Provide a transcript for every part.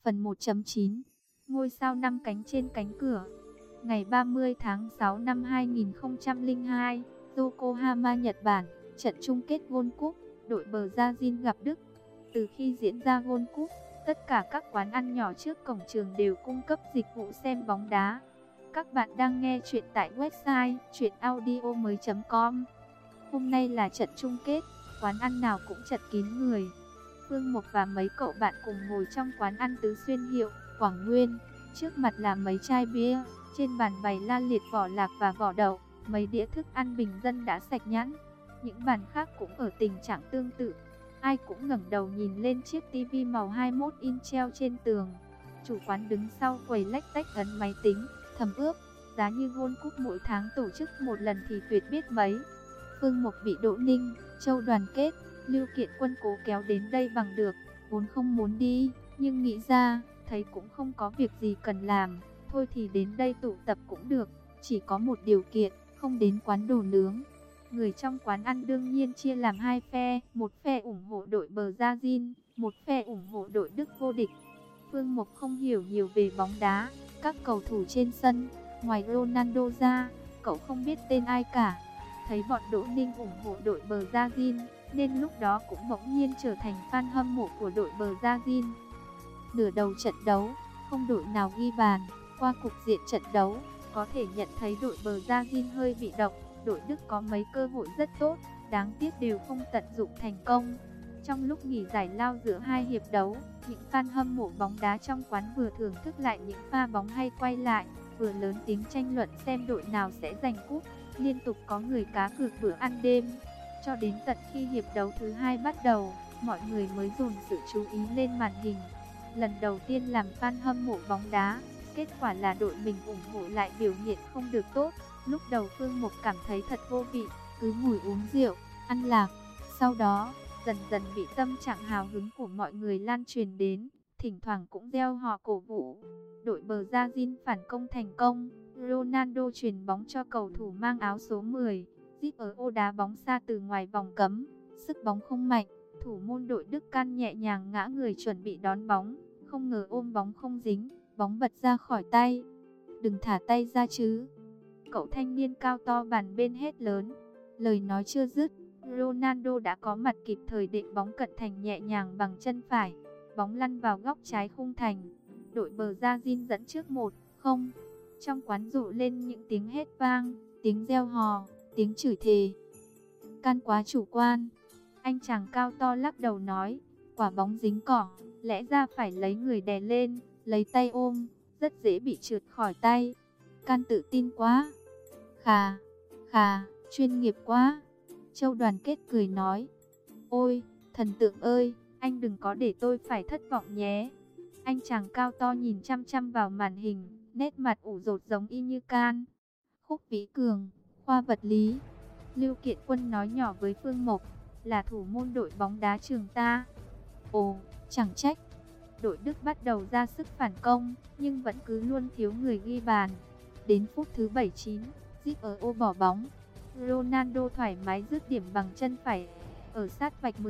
Phần 1.9 Ngôi sao 5 cánh trên cánh cửa. Ngày 30 tháng 6 năm 2002, Yokohama, Nhật Bản, trận chung kết World Cup, đội bờ Brazil gặp Đức. Từ khi diễn ra World Cup, tất cả các quán ăn nhỏ trước cổng trường đều cung cấp dịch vụ xem bóng đá. Các bạn đang nghe chuyện tại website chuyenaudio.com. Hôm nay là trận chung kết, quán ăn nào cũng chật kín người. Phương Mộc và mấy cậu bạn cùng ngồi trong quán ăn Tứ Xuyên Hiệu, Quảng Nguyên. Trước mặt là mấy chai bia, trên bàn bày la liệt vỏ lạc và vỏ đậu, mấy đĩa thức ăn bình dân đã sạch nhẵn. Những bàn khác cũng ở tình trạng tương tự. Ai cũng ngẩng đầu nhìn lên chiếc tivi màu 21 inch treo trên tường. Chủ quán đứng sau quầy lách tách ấn máy tính, thầm ước, giá như World Cup mỗi tháng tổ chức một lần thì tuyệt biết mấy. Phương Mộc bị Đỗ Ninh, Châu Đoàn Kết, Lưu Kiện Quân cố kéo đến đây bằng được, vốn không muốn đi, nhưng nghĩ ra, thấy cũng không có việc gì cần làm, thôi thì đến đây tụ tập cũng được, chỉ có một điều kiện, không đến quán đồ nướng. Người trong quán ăn đương nhiên chia làm hai phe, một phe ủng hộ đội bờ Brazil, một phe ủng hộ đội Đức vô địch. Phương Mộc không hiểu nhiều về bóng đá, các cầu thủ trên sân, ngoài Ronaldo ra, cậu không biết tên ai cả. Thấy bọn Đỗ Ninh ủng hộ đội bờ Brazil, nên lúc đó cũng bỗng nhiên trở thành fan hâm mộ của đội bờ Brazil. Nửa đầu trận đấu, không đội nào ghi bàn, qua cục diện trận đấu, có thể nhận thấy đội bờ Brazil hơi bị động, đội Đức có mấy cơ hội rất tốt, đáng tiếc đều không tận dụng thành công. Trong lúc nghỉ giải lao giữa hai hiệp đấu, những fan hâm mộ bóng đá trong quán vừa thưởng thức lại những pha bóng hay quay lại, vừa lớn tiếng tranh luận xem đội nào sẽ giành cúp. Liên tục có người cá cược bữa ăn đêm. Cho đến tận khi hiệp đấu thứ hai bắt đầu, mọi người mới dồn sự chú ý lên màn hình. Lần đầu tiên làm fan hâm mộ bóng đá, kết quả là đội mình ủng hộ lại biểu hiện không được tốt. Lúc đầu Phương Mộc cảm thấy thật vô vị, cứ ngồi uống rượu, ăn lạc. Sau đó, dần dần bị tâm trạng hào hứng của mọi người lan truyền đến, thỉnh thoảng cũng reo hò cổ vũ. Đội bờ Brazil phản công thành công, Ronaldo chuyền bóng cho cầu thủ mang áo số 10, Zip ở ô đá bóng xa từ ngoài vòng cấm, sức bóng không mạnh, thủ môn đội Đức Can nhẹ nhàng ngã người chuẩn bị đón bóng, không ngờ ôm bóng không dính, bóng bật ra khỏi tay. Đừng thả tay ra chứ. Cậu thanh niên cao to bàn bên hét lớn. Lời nói chưa dứt, Ronaldo đã có mặt kịp thời đệm bóng cận thành nhẹ nhàng bằng chân phải. Bóng lăn vào góc trái khung thành. Đội bờ Brazil dẫn trước 1-0. Trong quán rộ lên những tiếng hét vang, tiếng reo hò, tiếng chửi thề. Can quá chủ quan. Anh chàng cao to lắc đầu nói, quả bóng dính cỏ, lẽ ra phải lấy người đè lên, lấy tay ôm, rất dễ bị trượt khỏi tay. Can tự tin quá. Khà, khà, chuyên nghiệp quá. Châu Đoàn Kết cười nói, ôi, thần tượng ơi, anh đừng có để tôi phải thất vọng nhé. Anh chàng cao to nhìn chăm chăm vào màn hình, nét mặt ủ rột giống y như Can. Khúc Vĩ Cường, khoa vật lý. Lưu Kiện Quân nói nhỏ với Phương Mộc, là thủ môn đội bóng đá trường ta. Ồ, chẳng trách. Đội Đức bắt đầu ra sức phản công, nhưng vẫn cứ luôn thiếu người ghi bàn. Đến phút thứ 79, Zip ở ô bỏ bóng. Ronaldo thoải mái dứt điểm bằng chân phải ở sát vạch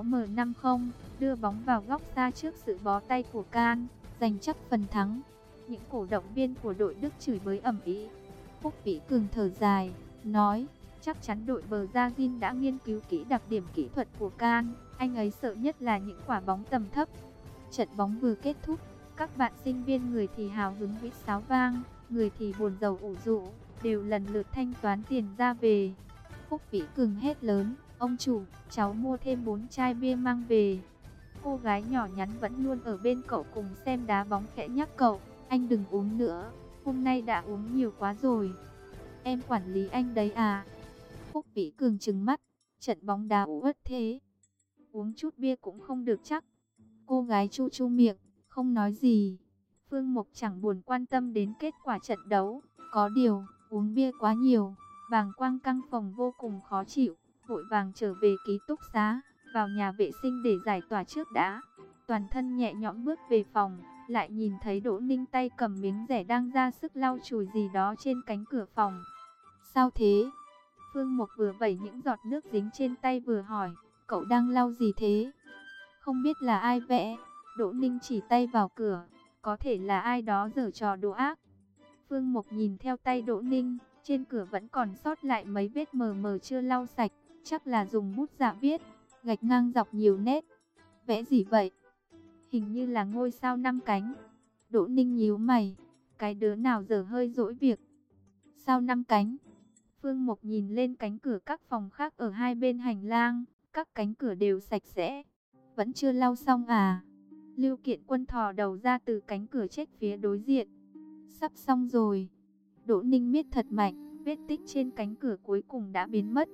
16m50, đưa bóng vào góc xa trước sự bó tay của Can, giành chắc phần thắng. Những cổ động viên của đội Đức chửi bới ầm ĩ. Khúc Vĩ Cường thở dài, nói, chắc chắn đội bờ Brazil đã nghiên cứu kỹ đặc điểm kỹ thuật của Can, anh ấy sợ nhất là những quả bóng tầm thấp. Trận bóng vừa kết thúc, các bạn sinh viên người thì hào hứng huýt sáo vang, người thì buồn rầu ủ rũ, đều lần lượt thanh toán tiền ra về. Khúc Vĩ Cường hét lớn, ông chủ, cháu mua thêm 4 chai bia mang về. Cô gái nhỏ nhắn vẫn luôn ở bên cậu cùng xem đá bóng khẽ nhắc cậu, anh đừng uống nữa, hôm nay đã uống nhiều quá rồi. Em quản lý anh đấy à? Khúc Vĩ Cường trừng mắt, trận bóng đá uất thế, uống chút bia cũng không được chắc. Cô gái chu chu miệng, không nói gì. Phương Mộc chẳng buồn quan tâm đến kết quả trận đấu, có điều, uống bia quá nhiều, bàng quang căng phòng vô cùng khó chịu, vội vàng trở về ký túc xá, vào nhà vệ sinh để giải tỏa trước đã. Toàn thân nhẹ nhõm bước về phòng, lại nhìn thấy Đỗ Ninh tay cầm miếng rẻ đang ra sức lau chùi gì đó trên cánh cửa phòng. Sao thế? Phương Mộc vừa vẩy những giọt nước dính trên tay vừa hỏi, cậu đang lau gì thế? Không biết là ai vẽ, Đỗ Ninh chỉ tay vào cửa, có thể là ai đó giở trò đồ ác. Phương Mộc nhìn theo tay Đỗ Ninh, trên cửa vẫn còn sót lại mấy vết mờ mờ chưa lau sạch, chắc là dùng bút dạ viết, gạch ngang dọc nhiều nét. Vẽ gì vậy? Hình như là ngôi sao 5 cánh. Đỗ Ninh nhíu mày, cái đứa nào dở hơi dỗi việc. Sao 5 cánh? Phương Mộc nhìn lên cánh cửa các phòng khác ở hai bên hành lang, các cánh cửa đều sạch sẽ. Vẫn chưa lau xong à? Lưu Kiện Quân thò đầu ra từ cánh cửa chết phía đối diện. Sắp xong rồi. Đỗ Ninh miết thật mạnh, vết tích trên cánh cửa cuối cùng đã biến mất.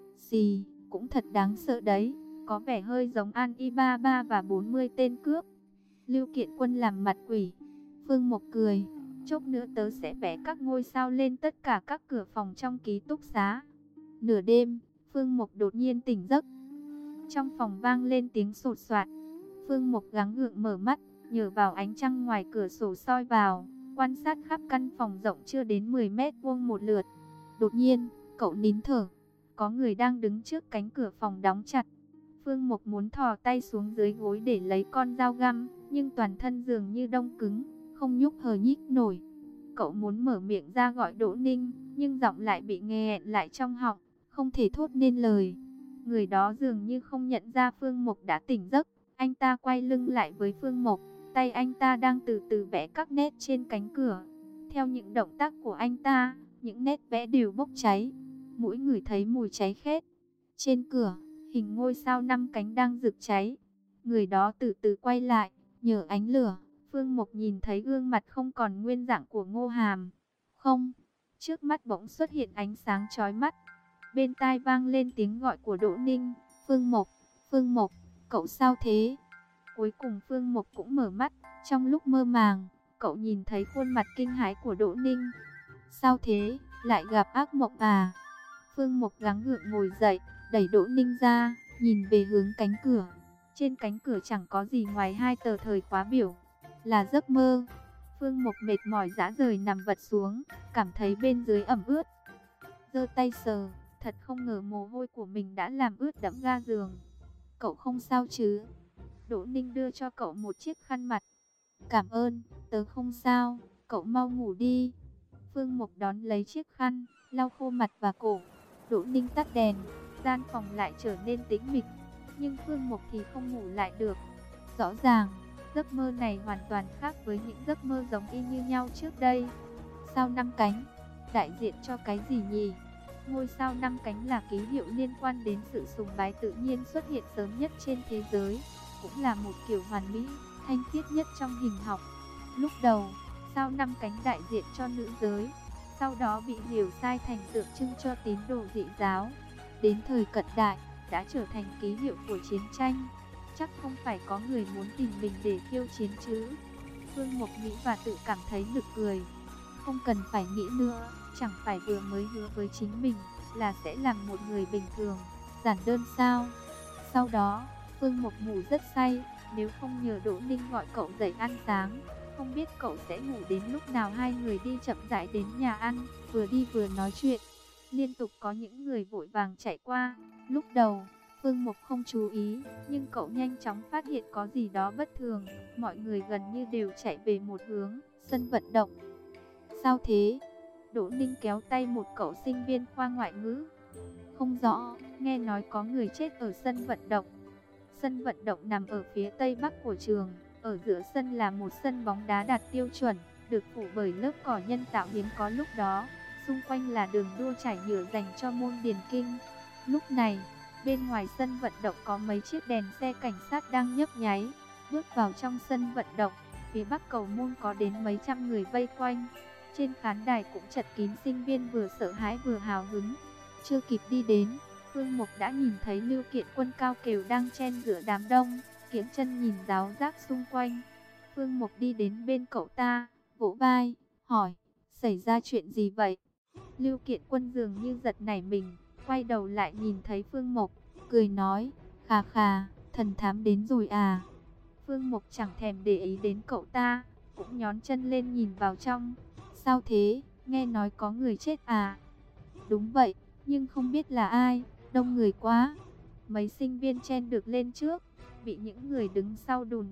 Xì, cũng thật đáng sợ đấy, có vẻ hơi giống Alibaba và 40 tên cướp. Lưu Kiện Quân làm mặt quỷ. Phương Mộc cười, chốc nữa tớ sẽ vẽ các ngôi sao lên tất cả các cửa phòng trong ký túc xá. Nửa đêm, Phương Mộc đột nhiên tỉnh giấc. Trong phòng vang lên tiếng sột soạt. Phương Mộc gắng gượng mở mắt, nhờ vào ánh trăng ngoài cửa sổ soi vào, quan sát khắp căn phòng rộng chưa đến 10 mét vuông một lượt. Đột nhiên, cậu nín thở. Có người đang đứng trước cánh cửa phòng đóng chặt. Phương Mộc muốn thò tay xuống dưới gối để lấy con dao găm, nhưng toàn thân dường như đông cứng, không nhúc hờ nhích nổi. Cậu muốn mở miệng ra gọi Đỗ Ninh, nhưng giọng lại bị nghẹn lại trong họng, không thể thốt nên lời. Người đó dường như không nhận ra Phương Mộc đã tỉnh giấc. Anh ta quay lưng lại với Phương Mộc, tay anh ta đang từ từ vẽ các nét trên cánh cửa. Theo những động tác của anh ta, những nét vẽ đều bốc cháy. Mũi người thấy mùi cháy khét. Trên cửa, hình ngôi sao 5 cánh đang rực cháy. Người đó từ từ quay lại, nhờ ánh lửa, Phương Mộc nhìn thấy gương mặt không còn nguyên dạng của Ngô Hàm. Không, trước mắt bỗng xuất hiện ánh sáng chói mắt. Bên tai vang lên tiếng gọi của Đỗ Ninh, Phương Mộc, Phương Mộc, cậu sao thế? Cuối cùng Phương Mộc cũng mở mắt, trong lúc mơ màng, cậu nhìn thấy khuôn mặt kinh hãi của Đỗ Ninh. Sao thế, lại gặp ác mộng à? Phương Mộc gắng gượng ngồi dậy, đẩy Đỗ Ninh ra, nhìn về hướng cánh cửa. Trên cánh cửa chẳng có gì ngoài 2 tờ thời khóa biểu. Là giấc mơ. Phương Mộc mệt mỏi rã rời nằm vật xuống, cảm thấy bên dưới ẩm ướt. Giơ tay sờ, thật không ngờ mồ hôi của mình đã làm ướt đẫm ga giường. Cậu không sao chứ? Đỗ Ninh đưa cho cậu một chiếc khăn mặt. Cảm ơn, tớ không sao, cậu mau ngủ đi. Phương Mộc đón lấy chiếc khăn, lau khô mặt và cổ. Đỗ Ninh tắt đèn, gian phòng lại trở nên tĩnh mịch. Nhưng Phương Mộc thì không ngủ lại được. Rõ ràng, giấc mơ này hoàn toàn khác với những giấc mơ giống y như nhau trước đây. Sao 5 cánh, đại diện cho cái gì nhỉ? Ngôi sao 5 cánh là ký hiệu liên quan đến sự sùng bái tự nhiên xuất hiện sớm nhất trên thế giới. Cũng là một kiểu hoàn mỹ, thanh khiết nhất trong hình học. Lúc đầu, sao 5 cánh đại diện cho nữ giới, sau đó bị hiểu sai thành tượng trưng cho tín đồ dị giáo. Đến thời cận đại, đã trở thành ký hiệu của chiến tranh. Chắc không phải có người muốn tìm mình để khiêu chiến chứ? Phương Mộc nghĩ và tự cảm thấy nực cười. Không cần phải nghĩ nữa, chẳng phải vừa mới hứa với chính mình là sẽ làm một người bình thường, giản đơn sao? Sau đó, Phương Mộc ngủ rất say, nếu không nhờ Đỗ Ninh gọi cậu dậy ăn sáng, không biết cậu sẽ ngủ đến lúc nào. Hai người đi chậm rãi đến nhà ăn, vừa đi vừa nói chuyện. Liên tục có những người vội vàng chạy qua. Lúc đầu, Phương Mộc không chú ý, nhưng cậu nhanh chóng phát hiện có gì đó bất thường. Mọi người gần như đều chạy về một hướng, sân vận động. Sao thế? Đỗ Ninh kéo tay một cậu sinh viên khoa ngoại ngữ. Không rõ, nghe nói có người chết ở sân vận động. Sân vận động nằm ở phía tây bắc của trường. Ở giữa sân là một sân bóng đá đạt tiêu chuẩn, được phủ bởi lớp cỏ nhân tạo hiếm có lúc đó. Xung quanh là đường đua trải nhựa dành cho môn điền kinh. Lúc này, bên ngoài sân vận động có mấy chiếc đèn xe cảnh sát đang nhấp nháy. Bước vào trong sân vận động, phía bắc cầu môn có đến mấy trăm người vây quanh. Trên khán đài cũng chật kín sinh viên vừa sợ hãi vừa hào hứng. Chưa kịp đi đến, Phương Mộc đã nhìn thấy Lưu Kiện Quân cao kèo đang chen giữa đám đông, kiễng chân nhìn giáo giác xung quanh. Phương Mộc đi đến bên cậu ta, vỗ vai, hỏi, xảy ra chuyện gì vậy? Lưu Kiện Quân dường như giật nảy mình, quay đầu lại nhìn thấy Phương Mộc, cười nói, khà khà, thần thám đến rồi à? Phương Mộc chẳng thèm để ý đến cậu ta, cũng nhón chân lên nhìn vào trong. Sao thế, nghe nói có người chết à? Đúng vậy, nhưng không biết là ai, đông người quá. Mấy sinh viên chen được lên trước, bị những người đứng sau đùn đẩy.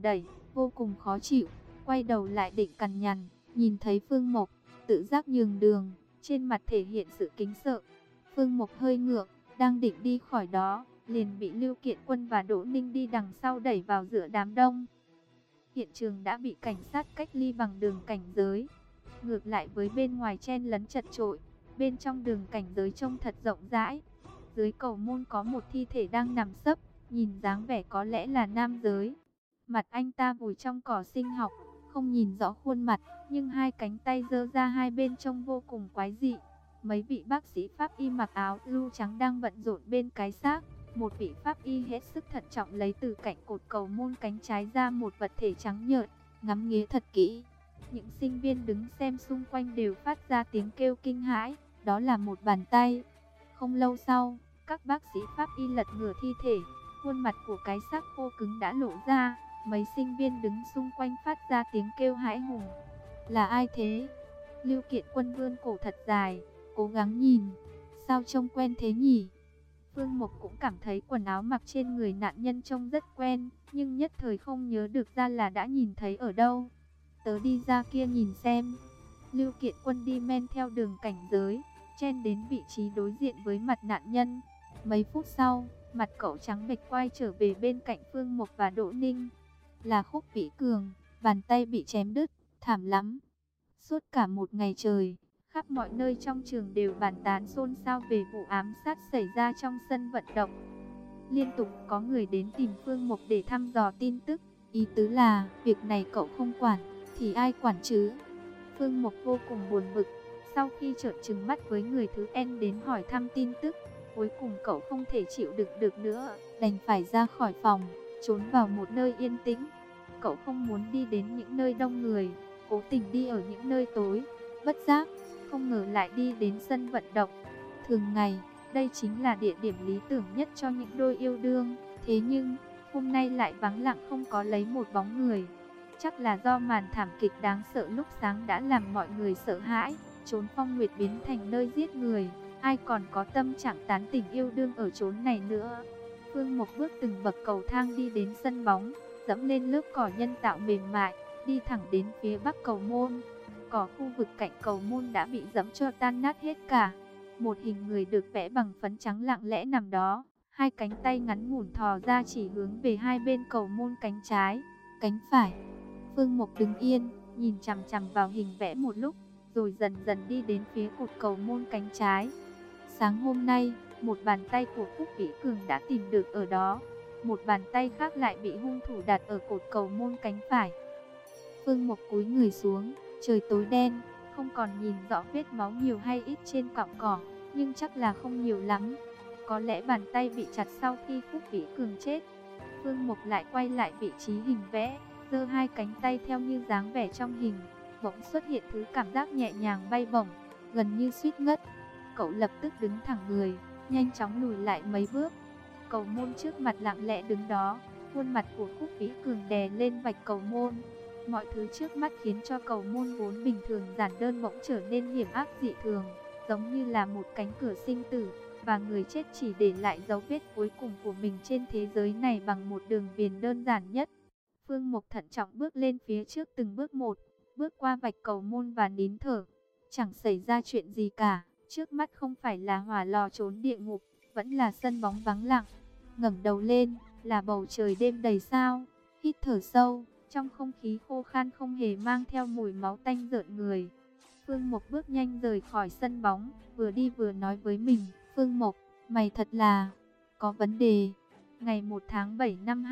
vô cùng khó chịu, quay đầu lại định cằn nhằn, nhìn thấy Phương Mộc, tự giác nhường đường, trên mặt thể hiện sự kính sợ. Phương Mộc hơi ngượng, đang định đi khỏi đó, liền bị Lưu Kiện Quân và Đỗ Ninh đi đằng sau đẩy vào giữa đám đông. Hiện trường đã bị cảnh sát cách ly bằng đường cảnh giới. Ngược lại với bên ngoài chen lấn chật chội, bên trong đường cảnh giới trông thật rộng rãi. Dưới cầu môn có một thi thể đang nằm sấp, nhìn dáng vẻ có lẽ là nam giới. Mặt anh ta vùi trong cỏ sinh học, không nhìn rõ khuôn mặt, nhưng hai cánh tay giơ ra hai bên trông vô cùng quái dị. Mấy vị bác sĩ pháp y mặc áo blue trắng đang bận rộn bên cái xác. Một vị pháp y hết sức thận trọng lấy từ cạnh cột cầu môn cánh trái ra một vật thể trắng nhợt, ngắm nghía thật kỹ. Những sinh viên đứng xem xung quanh đều phát ra tiếng kêu kinh hãi, đó là một bàn tay. Không lâu sau, các bác sĩ pháp y lật ngửa thi thể, khuôn mặt của cái xác khô cứng đã lộ ra. Mấy sinh viên đứng xung quanh phát ra tiếng kêu hãi hùng. Là ai thế? Lưu Kiện Quân vươn cổ thật dài, cố gắng nhìn. Sao trông quen thế nhỉ? Phương Mộc cũng cảm thấy quần áo mặc trên người nạn nhân trông rất quen, nhưng nhất thời không nhớ được ra là đã nhìn thấy ở đâu. Tớ đi ra kia nhìn xem. Lưu Kiện Quân đi men theo đường cảnh giới, chen đến vị trí đối diện với mặt nạn nhân. Mấy phút sau, mặt cậu trắng bệch quay trở về bên cạnh Phương Mộc và Đỗ Ninh. Là Khúc Vĩ Cường, bàn tay bị chém đứt, thảm lắm. Suốt cả một ngày trời, khắp mọi nơi trong trường đều bàn tán xôn xao về vụ ám sát xảy ra trong sân vận động. Liên tục có người đến tìm Phương Mộc để thăm dò tin tức, ý tứ là việc này cậu không quản, thì ai quản chứ? Phương Mộc vô cùng buồn bực, sau khi trợn trừng mắt với người thứ N đến hỏi thăm tin tức, cuối cùng cậu không thể chịu đựng được nữa, đành phải ra khỏi phòng, trốn vào một nơi yên tĩnh. Cậu không muốn đi đến những nơi đông người, cố tình đi ở những nơi tối, bất giác, không ngờ lại đi đến sân vận động. Thường ngày, đây chính là địa điểm lý tưởng nhất cho những đôi yêu đương, thế nhưng, hôm nay lại vắng lặng không có lấy một bóng người. Chắc là do màn thảm kịch đáng sợ lúc sáng đã làm mọi người sợ hãi, chốn Phong Nguyệt biến thành nơi giết người, ai còn có tâm trạng tán tỉnh yêu đương ở chốn này nữa. Phương Mộc bước từng bậc cầu thang đi đến sân bóng, dẫm lên lớp cỏ nhân tạo mềm mại, đi thẳng đến phía bắc cầu môn. Cỏ khu vực cạnh cầu môn đã bị dẫm cho tan nát hết cả. Một hình người được vẽ bằng phấn trắng lặng lẽ nằm đó, hai cánh tay ngắn ngủn thò ra chỉ hướng về hai bên cầu môn cánh trái, cánh phải. Phương Mộc đứng yên, nhìn chằm chằm vào hình vẽ một lúc, rồi dần dần đi đến phía cột cầu môn cánh trái. Sáng hôm nay, một bàn tay của Khúc Vĩ Cường đã tìm được ở đó, một bàn tay khác lại bị hung thủ đặt ở cột cầu môn cánh phải. Phương Mộc cúi người xuống, trời tối đen, không còn nhìn rõ vết máu nhiều hay ít trên cọng cỏ, nhưng chắc là không nhiều lắm. Có lẽ bàn tay bị chặt sau khi Khúc Vĩ Cường chết. Phương Mộc lại quay lại vị trí hình vẽ, giơ hai cánh tay theo như dáng vẻ trong hình, bỗng xuất hiện thứ cảm giác nhẹ nhàng bay bổng, gần như suýt ngất. Cậu lập tức đứng thẳng người, nhanh chóng lùi lại mấy bước. Cầu môn trước mặt lặng lẽ đứng đó, khuôn mặt của Khúc Vĩ Cường đè lên vạch cầu môn. Mọi thứ trước mắt khiến cho cầu môn vốn bình thường giản đơn bỗng trở nên hiểm ác dị thường, giống như là một cánh cửa sinh tử, và người chết chỉ để lại dấu vết cuối cùng của mình trên thế giới này bằng một đường viền đơn giản nhất. Phương Mộc thận trọng bước lên phía trước từng bước một, bước qua vạch cầu môn và nín thở. Chẳng xảy ra chuyện gì cả, trước mắt không phải là hỏa lò trốn địa ngục, vẫn là sân bóng vắng lặng. Ngẩng đầu lên, là bầu trời đêm đầy sao. Hít thở sâu, trong không khí khô khan không hề mang theo mùi máu tanh rợn người. Phương Mộc bước nhanh rời khỏi sân bóng, vừa đi vừa nói với mình, Phương Mộc, mày thật là có vấn đề. Ngày 1 tháng 7 năm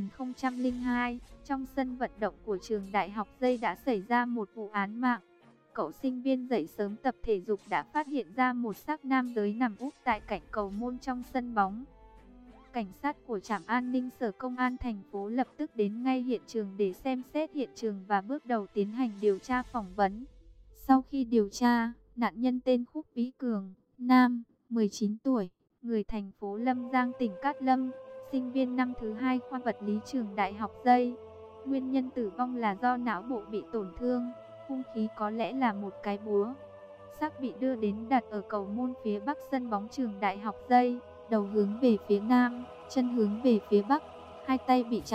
2002, trong sân vận động của trường Đại học Dây đã xảy ra một vụ án mạng. Cậu sinh viên dậy sớm tập thể dục đã phát hiện ra một xác nam giới nằm úp tại cạnh cầu môn trong sân bóng. Cảnh sát của trạm an ninh sở công an thành phố lập tức đến ngay hiện trường để xem xét hiện trường và bước đầu tiến hành điều tra phỏng vấn. Sau khi điều tra, nạn nhân tên Khúc Vĩ Cường, nam, 19 tuổi, người thành phố Lâm Giang tỉnh Cát Lâm, sinh viên năm thứ 2 khoa vật lý trường Đại học Dây. Nguyên nhân tử vong là do não bộ bị tổn thương, hung khí có lẽ là một cái búa. Xác bị đưa đến đặt ở cầu môn phía bắc sân bóng trường Đại học Dây, đầu hướng về phía nam, chân hướng về phía bắc, hai tay bị chặt,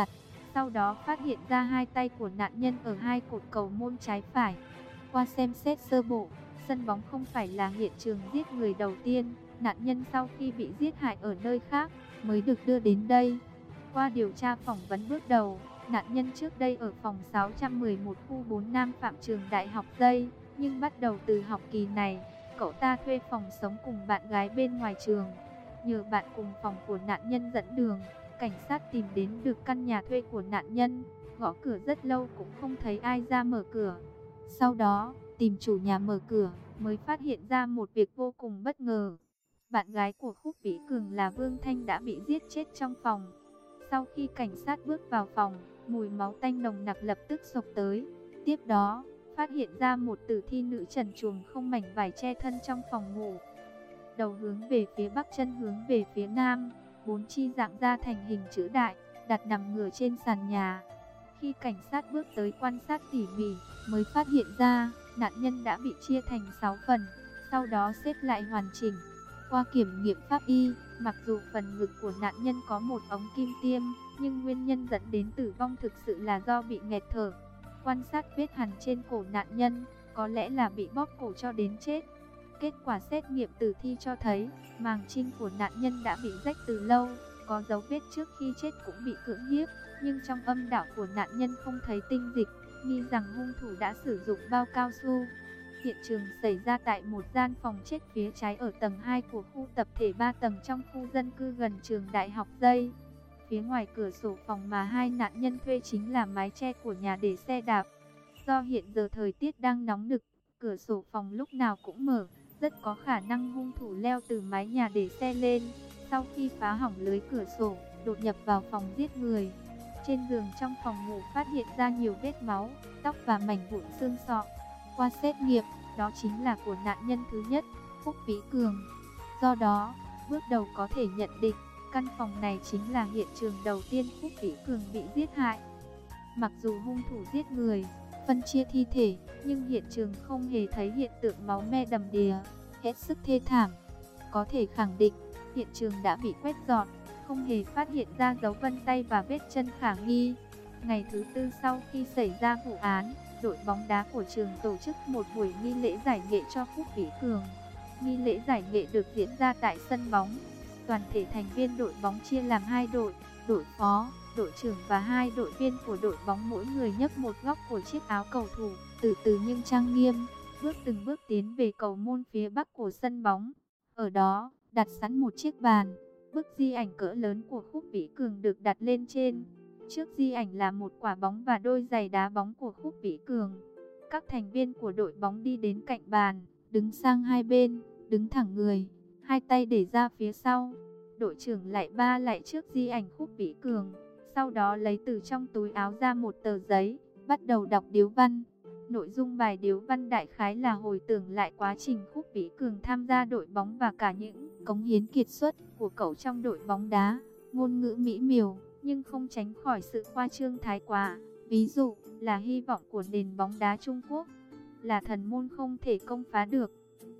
Sau đó phát hiện ra hai tay của nạn nhân ở hai cột cầu môn trái phải. Qua xem xét sơ bộ, sân bóng không phải là hiện trường giết người đầu tiên. Nạn nhân sau khi bị giết hại ở nơi khác mới được đưa đến đây. Qua điều tra phỏng vấn bước đầu, nạn nhân trước đây ở phòng 611 khu 4 Nam Phạm Trường Đại học Dây. Nhưng bắt đầu từ học kỳ này, cậu ta thuê phòng sống cùng bạn gái bên ngoài trường. Nhờ bạn cùng phòng của nạn nhân dẫn đường, cảnh sát tìm đến được căn nhà thuê của nạn nhân. Gõ cửa rất lâu cũng không thấy ai ra mở cửa. Sau đó, tìm chủ nhà mở cửa, mới phát hiện ra một việc vô cùng bất ngờ. Bạn gái của Khúc Vĩ Cường là Vương Thanh đã bị giết chết trong phòng. Sau khi cảnh sát bước vào phòng, mùi máu tanh nồng nặc lập tức xộc tới. Tiếp đó, phát hiện ra một tử thi nữ trần truồng không mảnh vải che thân trong phòng ngủ. Đầu hướng về phía bắc, chân hướng về phía nam, bốn chi dạng ra thành hình chữ đại, đặt nằm ngửa trên sàn nhà. Khi cảnh sát bước tới quan sát tỉ mỉ, mới phát hiện ra nạn nhân đã bị chia thành 6 phần, sau đó xếp lại hoàn chỉnh. Qua kiểm nghiệm pháp y, mặc dù phần ngực của nạn nhân có một ống kim tiêm, nhưng nguyên nhân dẫn đến tử vong thực sự là do bị nghẹt thở. Quan sát vết hằn trên cổ nạn nhân, có lẽ là bị bóp cổ cho đến chết. Kết quả xét nghiệm tử thi cho thấy, màng trinh của nạn nhân đã bị rách từ lâu, có dấu vết trước khi chết cũng bị cưỡng hiếp, nhưng trong âm đạo của nạn nhân không thấy tinh dịch, nghi rằng hung thủ đã sử dụng bao cao su. Hiện trường xảy ra tại một gian phòng chết phía trái ở tầng 2 của khu tập thể 3 tầng trong khu dân cư gần trường Đại học Dây. Phía ngoài cửa sổ phòng mà hai nạn nhân thuê chính là mái che của nhà để xe đạp. Do hiện giờ thời tiết đang nóng nực, cửa sổ phòng lúc nào cũng mở, rất có khả năng hung thủ leo từ mái nhà để xe lên. Sau khi phá hỏng lưới cửa sổ, đột nhập vào phòng giết người. Trên giường trong phòng ngủ phát hiện ra nhiều vết máu, tóc và mảnh vụn xương sọ. Qua xét nghiệm, đó chính là của nạn nhân thứ nhất, Khúc Vĩ Cường. Do đó, bước đầu có thể nhận định, căn phòng này chính là hiện trường đầu tiên Khúc Vĩ Cường bị giết hại. Mặc dù hung thủ giết người, phân chia thi thể, nhưng hiện trường không hề thấy hiện tượng máu me đầm đìa, hết sức thê thảm. Có thể khẳng định, hiện trường đã bị quét dọn, không hề phát hiện ra dấu vân tay và vết chân khả nghi. Ngày thứ tư sau khi xảy ra vụ án, đội bóng đá của trường tổ chức một buổi nghi lễ giải nghệ cho Khúc Vĩ Cường. Nghi lễ giải nghệ được diễn ra tại sân bóng. Toàn thể thành viên đội bóng chia làm 2 đội, đội phó, đội trưởng và 2 đội viên của đội bóng, mỗi người nhấc một góc của chiếc áo cầu thủ, từ từ nhưng trang nghiêm, từng bước tiến về cầu môn phía bắc của sân bóng. Ở đó, đặt sẵn một chiếc bàn, bức di ảnh cỡ lớn của Khúc Vĩ Cường được đặt lên trên. Trước di ảnh là một quả bóng và đôi giày đá bóng của Khúc Vĩ Cường. Các thành viên của đội bóng đi đến cạnh bàn, đứng sang hai bên, đứng thẳng người, hai tay để ra phía sau. Đội trưởng lại ba lại trước di ảnh Khúc Vĩ Cường, sau đó lấy từ trong túi áo ra một tờ giấy, bắt đầu đọc điếu văn. Nội dung bài điếu văn đại khái là hồi tưởng lại quá trình Khúc Vĩ Cường tham gia đội bóng và cả những cống hiến kiệt xuất của cậu trong đội bóng đá. Ngôn ngữ mỹ miều, nhưng không tránh khỏi sự khoa trương thái quá. Ví dụ là hy vọng của nền bóng đá Trung Quốc, là thần môn không thể công phá được.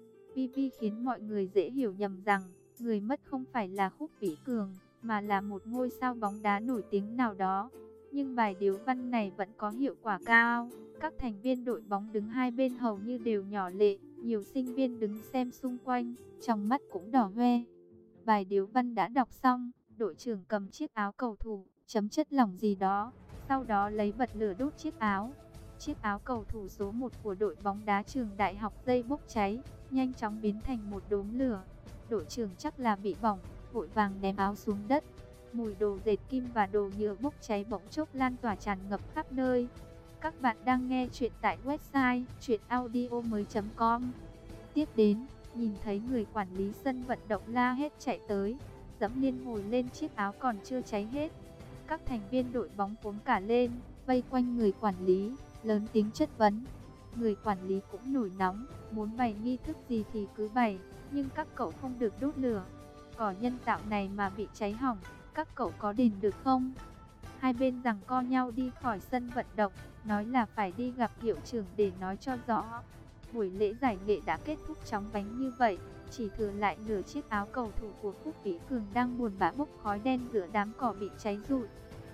VV khiến mọi người dễ hiểu nhầm rằng người mất không phải là Khúc Vĩ Cường, mà là một ngôi sao bóng đá nổi tiếng nào đó. Nhưng bài điếu văn này vẫn có hiệu quả cao. Các thành viên đội bóng đứng hai bên hầu như đều nhỏ lệ, nhiều sinh viên đứng xem xung quanh, trong mắt cũng đỏ hoe. Bài điếu văn đã đọc xong, đội trưởng cầm chiếc áo cầu thủ, chấm chất lỏng gì đó, sau đó lấy bật lửa đốt chiếc áo. Chiếc áo cầu thủ số 1 của đội bóng đá trường Đại học Dây bốc cháy, nhanh chóng biến thành một đốm lửa. Đội trưởng chắc là bị bỏng, vội vàng ném áo xuống đất. Mùi đồ dệt kim và đồ nhựa bốc cháy bỗng chốc lan tỏa tràn ngập khắp nơi. Các bạn đang nghe chuyện tại website chuyenaudio.com. Tiếp đến, nhìn thấy người quản lý sân vận động la hét chạy tới, giẫm liên hồi lên chiếc áo còn chưa cháy hết. Các thành viên đội bóng cuống cả lên, vây quanh người quản lý, lớn tiếng chất vấn. Người quản lý cũng nổi nóng, muốn bày nghi thức gì thì cứ bày, nhưng các cậu không được đốt lửa. Cỏ nhân tạo này mà bị cháy hỏng, các cậu có đền được không? Hai bên giằng co nhau đi khỏi sân vận động, nói là phải đi gặp hiệu trưởng để nói cho rõ. Buổi lễ giải nghệ đã kết thúc chóng vánh như vậy, chỉ thừa lại nửa chiếc áo cầu thủ của Khúc Vĩ Cường đang buồn bã bốc khói đen giữa đám cỏ bị cháy rụi.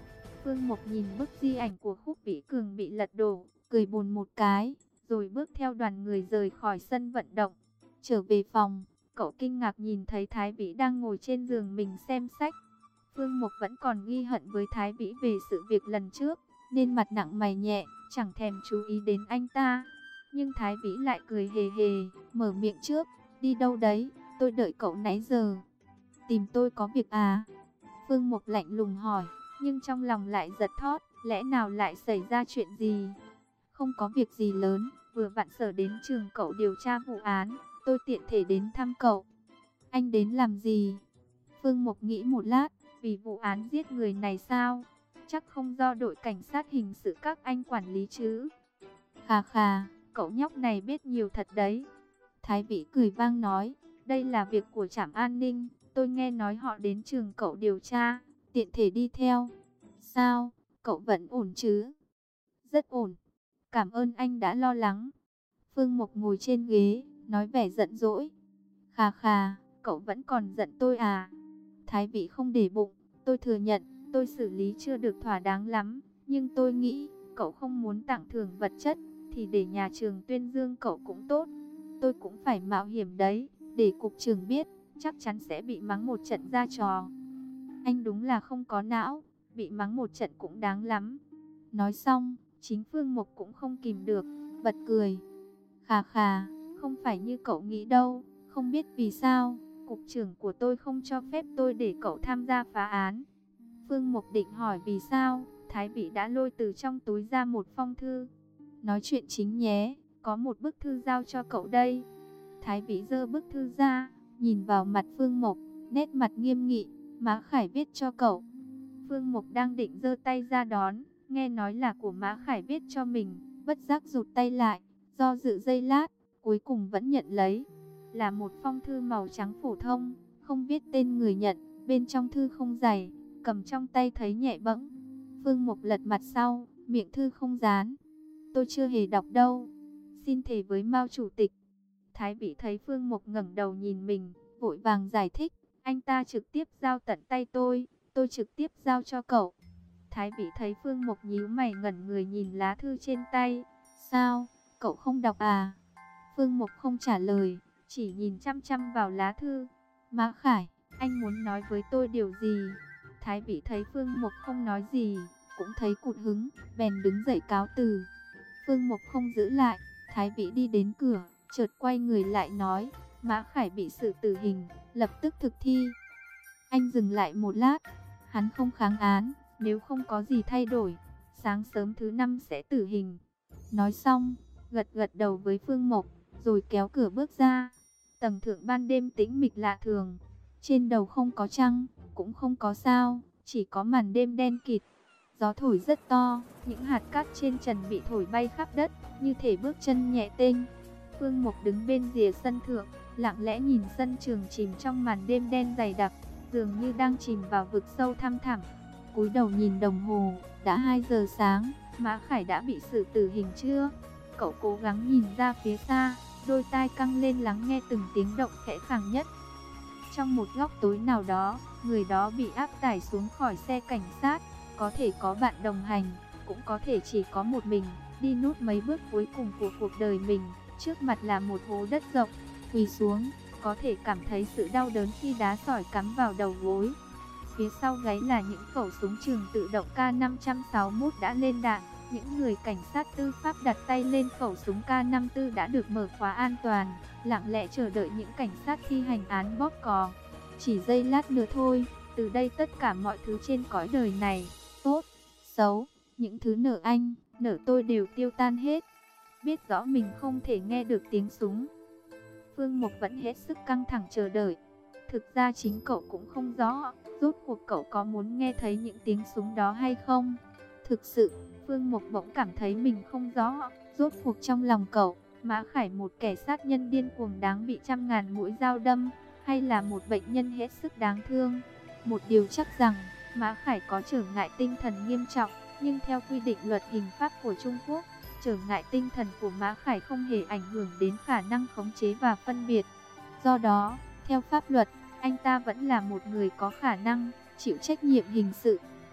Phương Mộc nhìn bức di ảnh của Khúc Vĩ Cường bị lật đổ, cười buồn một cái, rồi bước theo đoàn người rời khỏi sân vận động. Trở về phòng, cậu kinh ngạc nhìn thấy Thái Vĩ đang ngồi trên giường mình xem sách. Phương Mộc vẫn còn ghi hận với Thái Vĩ về sự việc lần trước, nên mặt nặng mày nhẹ, chẳng thèm chú ý đến anh ta. Nhưng Thái Vĩ lại cười hề hề, mở miệng trước, đi đâu đấy, tôi đợi cậu nãy giờ. Tìm tôi có việc à? Phương Mộc lạnh lùng hỏi, nhưng trong lòng lại giật thót, lẽ nào lại xảy ra chuyện gì? Không có việc gì lớn, vừa vặn Sở đến trường cậu điều tra vụ án, tôi tiện thể đến thăm cậu. Anh đến làm gì? Phương Mộc nghĩ một lát, vì vụ án giết người này sao? Chắc không do đội cảnh sát hình sự các anh quản lý chứ? Khà khà, cậu nhóc này biết nhiều thật đấy. Thái Vĩ cười vang nói, đây là việc của trạm an ninh, tôi nghe nói họ đến trường cậu điều tra, tiện thể đi theo. Sao, cậu vẫn ổn chứ? Rất ổn, cảm ơn anh đã lo lắng. Phương Mộc ngồi trên ghế, nói vẻ giận dỗi. Khà khà, cậu vẫn còn giận tôi à? Thái Vĩ không để bụng, tôi thừa nhận, tôi xử lý chưa được thỏa đáng lắm, nhưng tôi nghĩ, cậu không muốn tặng thưởng vật chất, thì để nhà trường tuyên dương cậu cũng tốt. Tôi cũng phải mạo hiểm đấy, để cục trưởng biết, chắc chắn sẽ bị mắng một trận ra trò. Anh đúng là không có não, bị mắng một trận cũng đáng lắm. Nói xong, chính Phương Mộc cũng không kìm được, bật cười. Khà khà, không phải như cậu nghĩ đâu, không biết vì sao, cục trưởng của tôi không cho phép tôi để cậu tham gia phá án. Phương Mộc định hỏi vì sao, Thái Vĩ đã lôi từ trong túi ra một phong thư. Nói chuyện chính nhé, có một bức thư giao cho cậu đây. Thái Vĩ giơ bức thư ra, nhìn vào mặt Phương Mộc, nét mặt nghiêm nghị, Mã Khải viết cho cậu. Phương Mộc đang định giơ tay ra đón, nghe nói là của Mã Khải viết cho mình, bất giác rụt tay lại, do dự giây lát, cuối cùng vẫn nhận lấy. Là một phong thư màu trắng phổ thông, không viết tên người nhận, bên trong thư không dày, cầm trong tay thấy nhẹ bẫng. Phương Mộc lật mặt sau, miệng thư không dán. Tôi chưa hề đọc đâu. Xin thề với Mao chủ tịch. Thái Vĩ thấy Phương Mộc ngẩng đầu nhìn mình, vội vàng giải thích, anh ta trực tiếp giao tận tay tôi trực tiếp giao cho cậu. Thái Vĩ thấy Phương Mộc nhíu mày ngẩn người nhìn lá thư trên tay. Sao, cậu không đọc à? Phương Mộc không trả lời, chỉ nhìn chăm chăm vào lá thư. Mã Khải, anh muốn nói với tôi điều gì? Thái Vĩ thấy Phương Mộc không nói gì, cũng thấy cụt hứng, bèn đứng dậy cáo từ. Phương Mộc không giữ lại, Thái Vĩ đi đến cửa, chợt quay người lại nói, Mã Khải bị xử tử hình, lập tức thực thi. Anh dừng lại một lát, hắn không kháng án, nếu không có gì thay đổi, sáng sớm thứ 5 sẽ tử hình. Nói xong, gật gật đầu với Phương Mộc, rồi kéo cửa bước ra. Tầng thượng ban đêm tĩnh mịch lạ thường, trên đầu không có trăng, cũng không có sao, chỉ có màn đêm đen kịt. Gió thổi rất to, những hạt cát trên trần bị thổi bay khắp đất, như thể bước chân nhẹ tênh. Phương Mộc đứng bên rìa sân thượng, lặng lẽ nhìn sân trường chìm trong màn đêm đen dày đặc, dường như đang chìm vào vực sâu thăm thẳm. Cúi đầu nhìn đồng hồ, đã 2 giờ sáng, Mã Khải đã bị xử tử hình chưa? Cậu cố gắng nhìn ra phía xa, đôi tai căng lên lắng nghe từng tiếng động khẽ khàng nhất. Trong một góc tối nào đó, người đó bị áp tải xuống khỏi xe cảnh sát, có thể có bạn đồng hành, cũng có thể chỉ có một mình, đi nốt mấy bước cuối cùng của cuộc đời mình. Trước mặt là một hố đất rộng, quỳ xuống, có thể cảm thấy sự đau đớn khi đá sỏi cắm vào đầu gối. Phía sau gáy là những khẩu súng trường tự động K561 đã lên đạn. Những người cảnh sát tư pháp đặt tay lên khẩu súng K54 đã được mở khóa an toàn, lặng lẽ chờ đợi những cảnh sát thi hành án bóp cò. Chỉ giây lát nữa thôi, từ đây tất cả mọi thứ trên cõi đời này, tốt, xấu, những thứ nợ anh, nợ tôi đều tiêu tan hết. Biết rõ mình không thể nghe được tiếng súng, Phương Mộc vẫn hết sức căng thẳng chờ đợi. Thực ra chính cậu cũng không rõ, rốt cuộc cậu có muốn nghe thấy những tiếng súng đó hay không. Thực sự, Phương Mộc bỗng cảm thấy mình không rõ, rốt cuộc trong lòng cậu, Mã Khải một kẻ sát nhân điên cuồng đáng bị trăm ngàn mũi dao đâm, hay là một bệnh nhân hết sức đáng thương. Một điều chắc rằng, Mã Khải có trở ngại tinh thần nghiêm trọng, nhưng theo quy định luật hình pháp của Trung Quốc, trở ngại tinh thần của Mã Khải không hề ảnh hưởng đến khả năng khống chế và phân biệt. Do đó, theo pháp luật, anh ta vẫn là một người có khả năng chịu trách nhiệm hình sự.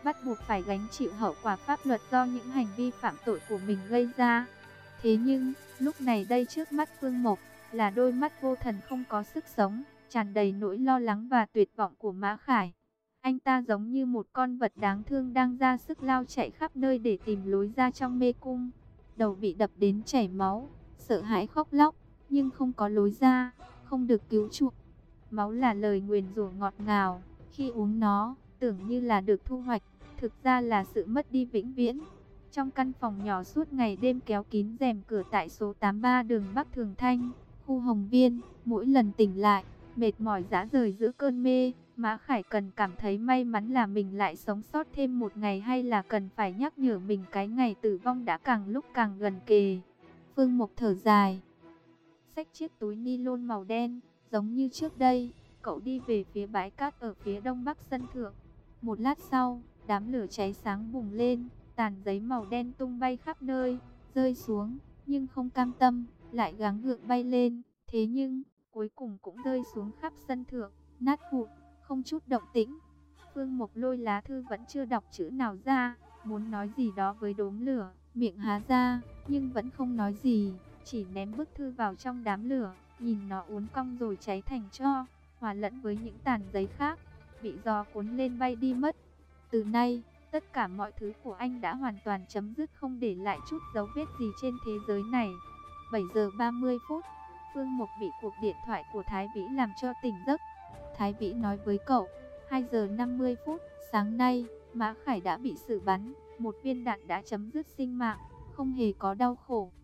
bắt buộc phải gánh chịu hậu quả pháp luật do những hành vi phạm tội của mình gây ra. Thế nhưng, lúc này đây trước mắt Phương Mộc, là đôi mắt vô thần không có sức sống, tràn đầy nỗi lo lắng và tuyệt vọng của Mã Khải. Anh ta giống như một con vật đáng thương đang ra sức lao chạy khắp nơi để tìm lối ra trong mê cung. Đầu bị đập đến chảy máu, sợ hãi khóc lóc, nhưng không có lối ra, không được cứu chuộc. Máu là lời nguyền rủa ngọt ngào, khi uống nó, tưởng như là được thu hoạch, thực ra là sự mất đi vĩnh viễn. Trong căn phòng nhỏ suốt ngày đêm kéo kín rèm cửa tại số 83 đường Bắc Thường Thanh, khu Hồng Viên, mỗi lần tỉnh lại, mệt mỏi rã rời giữa cơn mê, Mã Khải cần cảm thấy may mắn là mình lại sống sót thêm một ngày, hay là cần phải nhắc nhở mình cái ngày tử vong đã càng lúc càng gần kề. Phương Mộc thở dài, xách chiếc túi ni lông màu đen, giống như trước đây, cậu đi về phía bãi cát ở phía đông bắc sân thượng. Một lát sau, đám lửa cháy sáng bùng lên, tàn giấy màu đen tung bay khắp nơi, rơi xuống, nhưng không cam tâm, lại gắng gượng bay lên. Thế nhưng, cuối cùng cũng rơi xuống khắp sân thượng, nát vụn, không chút động tĩnh. Phương Mộc lôi lá thư vẫn chưa đọc chữ nào ra, muốn nói gì đó với đốm lửa, miệng há ra, nhưng vẫn không nói gì, chỉ ném bức thư vào trong đám lửa, nhìn nó uốn cong rồi cháy thành tro, hòa lẫn với những tàn giấy khác, bị gió cuốn lên bay đi mất. Từ nay, tất cả mọi thứ của anh đã hoàn toàn chấm dứt, không để lại chút dấu vết gì trên thế giới này. 7 giờ 30 phút, Phương Mộc bị cuộc điện thoại của Thái Vĩ làm cho tỉnh giấc. Thái Vĩ nói với cậu, 2 giờ 50 phút, sáng nay, Mã Khải đã bị xử bắn, một viên đạn đã chấm dứt sinh mạng, không hề có đau khổ.